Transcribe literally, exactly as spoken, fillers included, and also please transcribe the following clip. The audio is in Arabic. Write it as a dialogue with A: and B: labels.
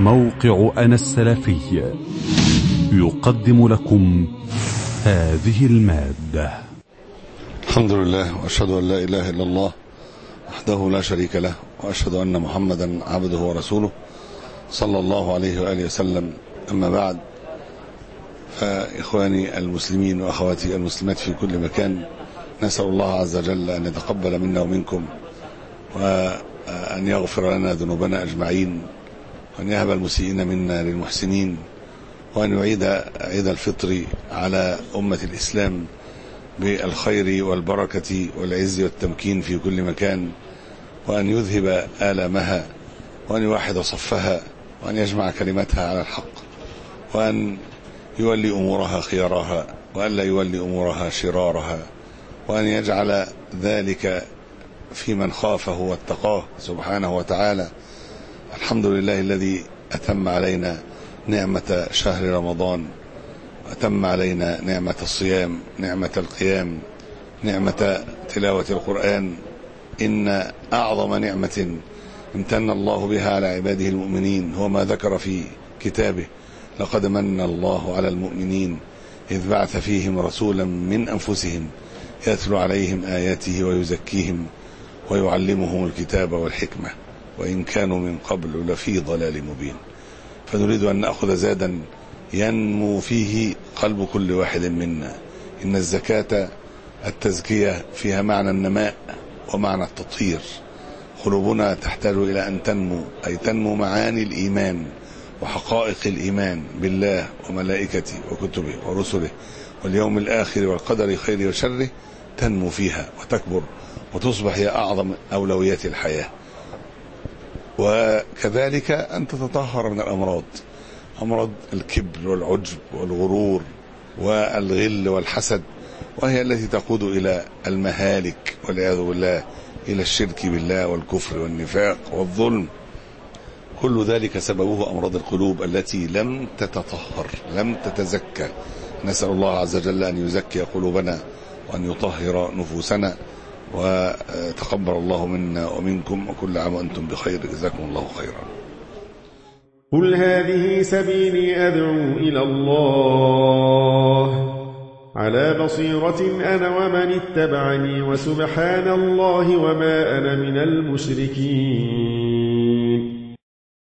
A: موقع أنا السلفي يقدم لكم هذه المادة.
B: الحمد لله، وأشهد أن لا إله إلا الله وحده لا شريك له، وأشهد أن محمدا عبده ورسوله صلى الله عليه وآله وسلم. أما بعد، فإخواني المسلمين وأخواتي المسلمات في كل مكان، نسأل الله عز وجل أن يتقبل منا ومنكم، وأن يغفر لنا ذنوبنا أجمعين، وأن يهب المسيئين منا للمحسنين، وأن يعيد عيد الفطر على أمة الإسلام بالخير والبركة والعز والتمكين في كل مكان، وأن يذهب آلامها، وأن يوحد صفها، وأن يجمع كلمتها على الحق، وأن يولي أمورها خيارها، وأن لا يولي أمورها شرارها، وأن يجعل ذلك في من خافه واتقاه سبحانه وتعالى. الحمد لله الذي أتم علينا نعمة شهر رمضان، وأتم علينا نعمة الصيام، نعمة القيام، نعمة تلاوة القرآن. إن أعظم نعمة امتن الله بها على عباده المؤمنين هو ما ذكر في كتابه: لقد من الله على المؤمنين إذ بعث فيهم رسولا من أنفسهم يتلو عليهم آياته ويزكيهم ويعلمهم الكتاب والحكمة وإن كانوا من قبل لفي ضلال مبين. فنريد أن نأخذ زادا ينمو فيه قلب كل واحد منا. إن الزكاة التزكية فيها معنى النماء ومعنى التطهير. قلوبنا تحتاج إلى أن تنمو، أي تنمو معاني الإيمان وحقائق الإيمان بالله وملائكته وكتبه ورسله واليوم الآخر والقدر خيره وشره، تنمو فيها وتكبر وتصبح هي أعظم أولويات الحياة. وكذلك أن تتطهر من الأمراض، أمراض الكبر والعجب والغرور والغل والحسد، وهي التي تقود إلى المهالك والعياذ بالله، إلى الشرك بالله والكفر والنفاق والظلم. كل ذلك سببه أمراض القلوب التي لم تتطهر، لم تتزكى. نسأل الله عز وجل أن يزكي قلوبنا وأن يطهر نفوسنا، وتقبل الله منا ومنكم، وكل عام وأنتم بخير. جزاكم الله خيرا.
C: قل هذه سبيلي أدعو إلى الله على بصيرة أنا ومن اتبعني، وسبحان الله وما أنا من المشركين.